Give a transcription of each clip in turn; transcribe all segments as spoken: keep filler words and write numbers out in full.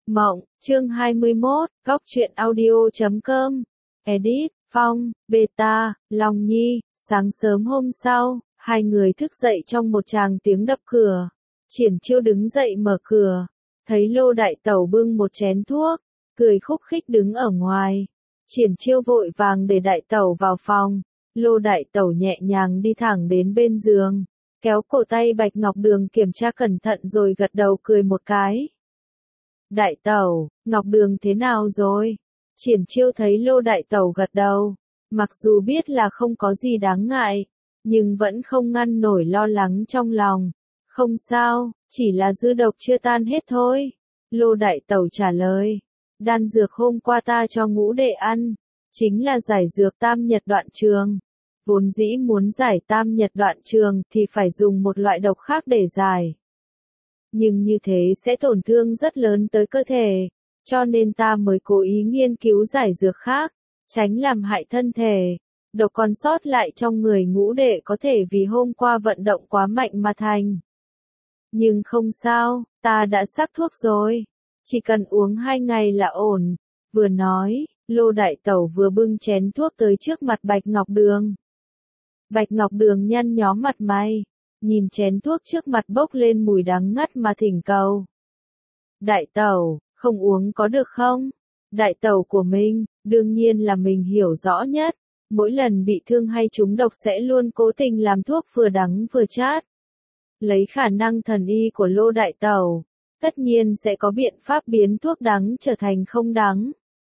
Mộng, chương hai mươi mốt, góc truyện audio chấm com, edit, Phong, Beta, Long Nhi. Sáng sớm hôm sau, hai người thức dậy trong một tràng tiếng đập cửa. Triển Chiêu đứng dậy mở cửa, thấy Lô Đại Tẩu bưng một chén thuốc, cười khúc khích đứng ở ngoài. Triển Chiêu vội vàng để Đại Tẩu vào phòng. Lô Đại Tẩu nhẹ nhàng đi thẳng đến bên giường, kéo cổ tay Bạch Ngọc Đường kiểm tra cẩn thận rồi gật đầu cười một cái. Đại Tẩu, Ngọc Đường thế nào rồi? Triển Chiêu thấy Lô Đại Tẩu gật đầu, mặc dù biết là không có gì đáng ngại, nhưng vẫn không ngăn nổi lo lắng trong lòng. Không sao, chỉ là dư độc chưa tan hết thôi. Lô Đại Tẩu trả lời. Đan dược hôm qua ta cho ngũ đệ ăn, chính là giải dược tam nhật đoạn trường. Vốn dĩ muốn giải tam nhật đoạn trường thì phải dùng một loại độc khác để giải. Nhưng như thế sẽ tổn thương rất lớn tới cơ thể, cho nên ta mới cố ý nghiên cứu giải dược khác, tránh làm hại thân thể. Độc còn sót lại trong người ngũ đệ có thể vì hôm qua vận động quá mạnh mà thành. Nhưng không sao, ta đã sắc thuốc rồi, chỉ cần uống hai ngày là ổn. Vừa nói, Lô Đại Tẩu vừa bưng chén thuốc tới trước mặt Bạch Ngọc Đường. Bạch Ngọc Đường nhăn nhó mặt mày, nhìn chén thuốc trước mặt bốc lên mùi đắng ngắt mà thỉnh cầu. Đại Tẩu, không uống có được không? Đại Tẩu của mình, đương nhiên là mình hiểu rõ nhất. Mỗi lần bị thương hay trúng độc sẽ luôn cố tình làm thuốc vừa đắng vừa chát. Lấy khả năng thần y của Lô Đại Tẩu, tất nhiên sẽ có biện pháp biến thuốc đắng trở thành không đắng.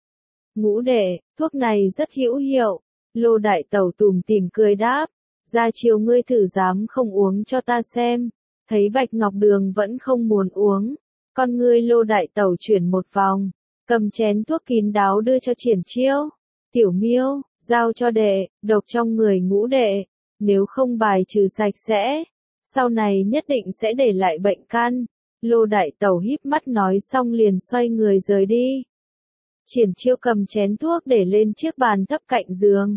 Ngũ đệ, thuốc này rất hữu hiệu. Lô Đại Tẩu tủm tỉm cười đáp. Ra chiều ngươi thử dám không uống cho ta xem. Thấy Bạch Ngọc Đường vẫn không muốn uống, con ngươi Lô Đại Tẩu chuyển một vòng, cầm chén thuốc kín đáo đưa cho Triển Chiêu. Tiểu Miêu, giao cho đệ, độc trong người ngũ đệ, nếu không bài trừ sạch sẽ, sau này nhất định sẽ để lại bệnh căn. Lô Đại Tẩu híp mắt nói xong liền xoay người rời đi. Triển Chiêu cầm chén thuốc để lên chiếc bàn thấp cạnh giường.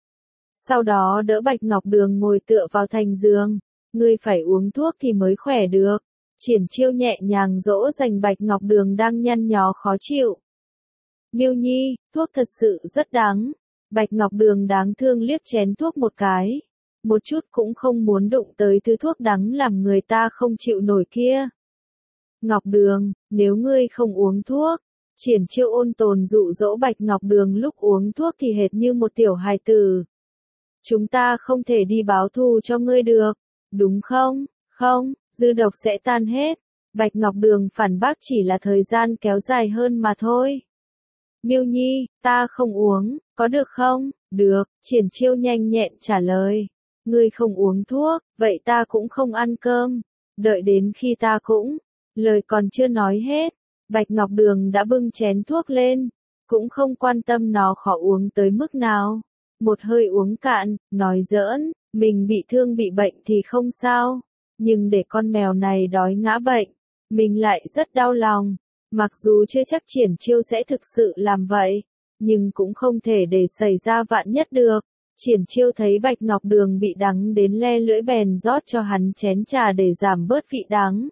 Sau đó đỡ Bạch Ngọc Đường ngồi tựa vào thành giường. Ngươi phải uống thuốc thì mới khỏe được. Triển Chiêu nhẹ nhàng dỗ dành Bạch Ngọc Đường đang nhăn nhó khó chịu. Miêu Nhi, thuốc thật sự rất đắng. Bạch Ngọc Đường đáng thương liếc chén thuốc một cái. Một chút cũng không muốn đụng tới thứ thuốc đắng làm người ta không chịu nổi kia. Ngọc Đường, nếu ngươi không uống thuốc. Triển Chiêu ôn tồn dụ dỗ Bạch Ngọc Đường lúc uống thuốc thì hệt như một tiểu hài tử. Chúng ta không thể đi báo thù cho ngươi được, đúng không? Không, dư độc sẽ tan hết. Bạch Ngọc Đường phản bác chỉ là thời gian kéo dài hơn mà thôi. Miêu Nhi, ta không uống, có được không? Được, Triển Chiêu nhanh nhẹn trả lời. Ngươi không uống thuốc, vậy ta cũng không ăn cơm. Đợi đến khi ta cũng, lời còn chưa nói hết, Bạch Ngọc Đường đã bưng chén thuốc lên, cũng không quan tâm nó khó uống tới mức nào. Một hơi uống cạn, nói giỡn, mình bị thương bị bệnh thì không sao, nhưng để con mèo này đói ngã bệnh, mình lại rất đau lòng. Mặc dù chưa chắc Triển Chiêu sẽ thực sự làm vậy, nhưng cũng không thể để xảy ra vạn nhất được. Triển Chiêu thấy Bạch Ngọc Đường bị đắng đến le lưỡi bèn rót cho hắn chén trà để giảm bớt vị đắng.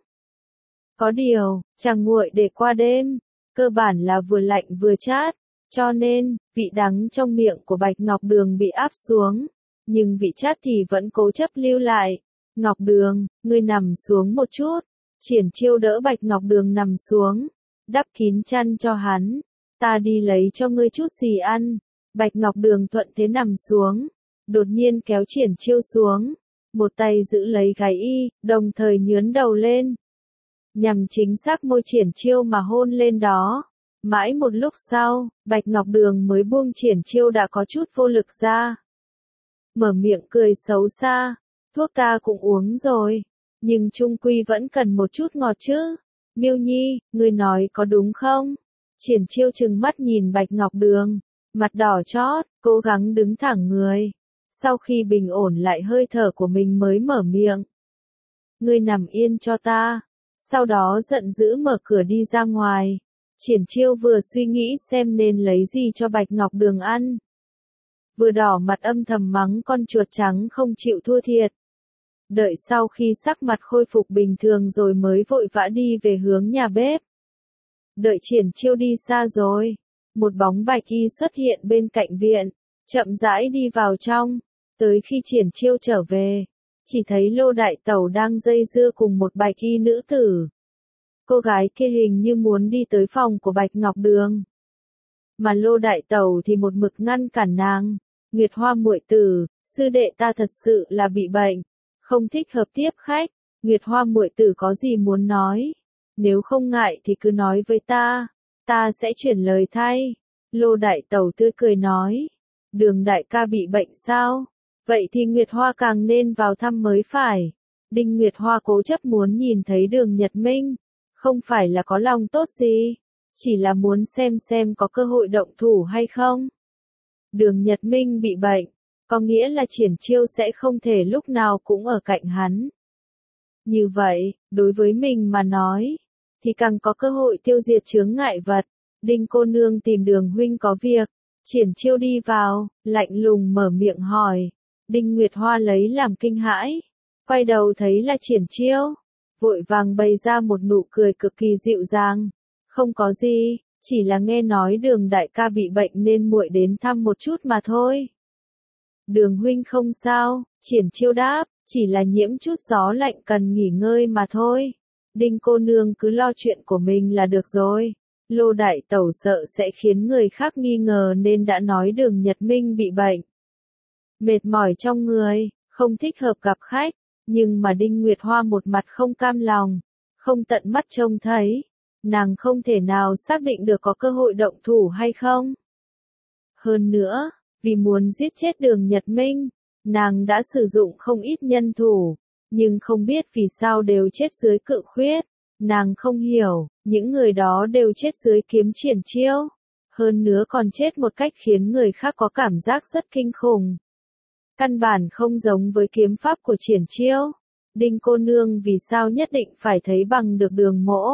Có điều, trà nguội để qua đêm, cơ bản là vừa lạnh vừa chát, cho nên, vị đắng trong miệng của Bạch Ngọc Đường bị áp xuống, nhưng vị chát thì vẫn cố chấp lưu lại. Ngọc Đường, ngươi nằm xuống một chút. Triển Chiêu đỡ Bạch Ngọc Đường nằm xuống, đắp kín chăn cho hắn. Ta đi lấy cho ngươi chút gì ăn. Bạch Ngọc Đường thuận thế nằm xuống, đột nhiên kéo Triển Chiêu xuống, một tay giữ lấy gáy y, đồng thời nhướn đầu lên, nhằm chính xác môi Triển Chiêu mà hôn lên đó. Mãi một lúc sau, Bạch Ngọc Đường mới buông Triển Chiêu đã có chút vô lực ra. Mở miệng cười xấu xa, thuốc ta cũng uống rồi, nhưng chung quy vẫn cần một chút ngọt chứ. Miêu Nhi, ngươi nói có đúng không? Triển Chiêu trừng mắt nhìn Bạch Ngọc Đường, mặt đỏ chót, cố gắng đứng thẳng người. Sau khi bình ổn lại hơi thở của mình mới mở miệng. Ngươi nằm yên cho ta. Sau đó giận dữ mở cửa đi ra ngoài. Triển Chiêu vừa suy nghĩ xem nên lấy gì cho Bạch Ngọc Đường ăn, vừa đỏ mặt âm thầm mắng con chuột trắng không chịu thua thiệt. Đợi sau khi sắc mặt khôi phục bình thường rồi mới vội vã đi về hướng nhà bếp. Đợi Triển Chiêu đi xa rồi, một bóng bạch y xuất hiện bên cạnh viện, chậm rãi đi vào trong, tới khi Triển Chiêu trở về, chỉ thấy Lô Đại Tẩu đang dây dưa cùng một bạch y nữ tử. Cô gái kia hình như muốn đi tới phòng của Bạch Ngọc Đường, mà Lô Đại Tẩu thì một mực ngăn cản nàng. Nguyệt Hoa muội tử, sư đệ ta thật sự là bị bệnh, không thích hợp tiếp khách. Nguyệt Hoa muội tử có gì muốn nói, nếu không ngại thì cứ nói với ta, ta sẽ chuyển lời thay. Lô Đại Tẩu tươi cười nói, Đường đại ca bị bệnh sao? Vậy thì Nguyệt Hoa càng nên vào thăm mới phải. Đinh Nguyệt Hoa cố chấp muốn nhìn thấy Đường Nhật Minh, không phải là có lòng tốt gì, chỉ là muốn xem xem có cơ hội động thủ hay không. Đường Nhật Minh bị bệnh, có nghĩa là Triển Chiêu sẽ không thể lúc nào cũng ở cạnh hắn. Như vậy, đối với mình mà nói, thì càng có cơ hội tiêu diệt chướng ngại vật. Đinh cô nương tìm Đường huynh có việc. Triển Chiêu đi vào, lạnh lùng mở miệng hỏi. Đinh Nguyệt Hoa lấy làm kinh hãi, quay đầu thấy là Triển Chiêu, vội vàng bày ra một nụ cười cực kỳ dịu dàng. Không có gì, chỉ là nghe nói Đường đại ca bị bệnh nên muội đến thăm một chút mà thôi. Đường huynh không sao, Triển Chiêu đáp, chỉ là nhiễm chút gió lạnh cần nghỉ ngơi mà thôi. Đinh cô nương cứ lo chuyện của mình là được rồi. Lô Đại Tẩu sợ sẽ khiến người khác nghi ngờ nên đã nói Đường Nhật Minh bị bệnh. Mệt mỏi trong người, không thích hợp gặp khách, nhưng mà Đinh Nguyệt Hoa một mặt không cam lòng, không tận mắt trông thấy, nàng không thể nào xác định được có cơ hội động thủ hay không. Hơn nữa, vì muốn giết chết Đường Nhật Minh, nàng đã sử dụng không ít nhân thủ, nhưng không biết vì sao đều chết dưới cự khuyết. Nàng không hiểu, những người đó đều chết dưới kiếm Triển Chiêu, hơn nữa còn chết một cách khiến người khác có cảm giác rất kinh khủng. Căn bản không giống với kiếm pháp của Triển Chiêu. Đinh cô nương vì sao nhất định phải thấy bằng được Đường mỗ?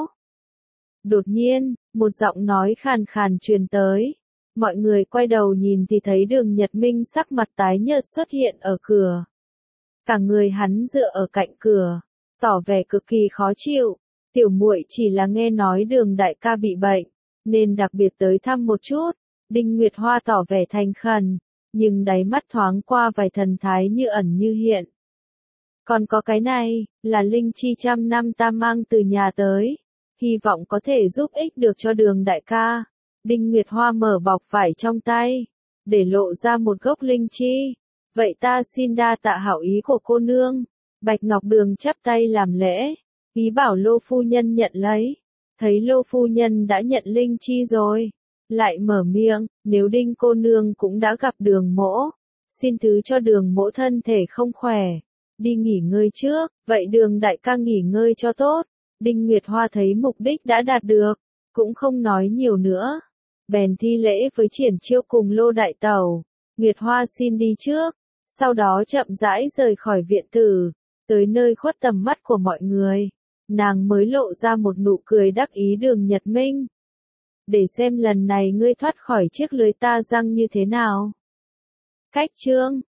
Đột nhiên, một giọng nói khàn khàn truyền tới. Mọi người quay đầu nhìn thì thấy Đường Nhật Minh sắc mặt tái nhợt xuất hiện ở cửa. Cả người hắn dựa ở cạnh cửa, tỏ vẻ cực kỳ khó chịu. Tiểu muội chỉ là nghe nói Đường đại ca bị bệnh, nên đặc biệt tới thăm một chút. Đinh Nguyệt Hoa tỏ vẻ thành khẩn, nhưng đáy mắt thoáng qua vài thần thái như ẩn như hiện. Còn có cái này, là linh chi trăm năm ta mang từ nhà tới, hy vọng có thể giúp ích được cho Đường đại ca. Đinh Nguyệt Hoa mở bọc vải trong tay, để lộ ra một gốc linh chi. Vậy ta xin đa tạ hảo ý của cô nương. Bạch Ngọc Đường chắp tay làm lễ, ý bảo Lô phu nhân nhận lấy. Thấy Lô phu nhân đã nhận linh chi rồi, lại mở miệng, nếu Đinh cô nương cũng đã gặp Đường mỗ, xin thứ cho Đường mỗ thân thể không khỏe, đi nghỉ ngơi trước. Vậy Đường đại ca nghỉ ngơi cho tốt. Đinh Nguyệt Hoa thấy mục đích đã đạt được, cũng không nói nhiều nữa, bèn thi lễ với Triển Chiêu cùng Lô Đại Tẩu. Nguyệt Hoa xin đi trước, sau đó chậm rãi rời khỏi viện tử, tới nơi khuất tầm mắt của mọi người. Nàng mới lộ ra một nụ cười đắc ý. Đường Nhật Minh, để xem lần này ngươi thoát khỏi chiếc lưới ta răng như thế nào. Cách chương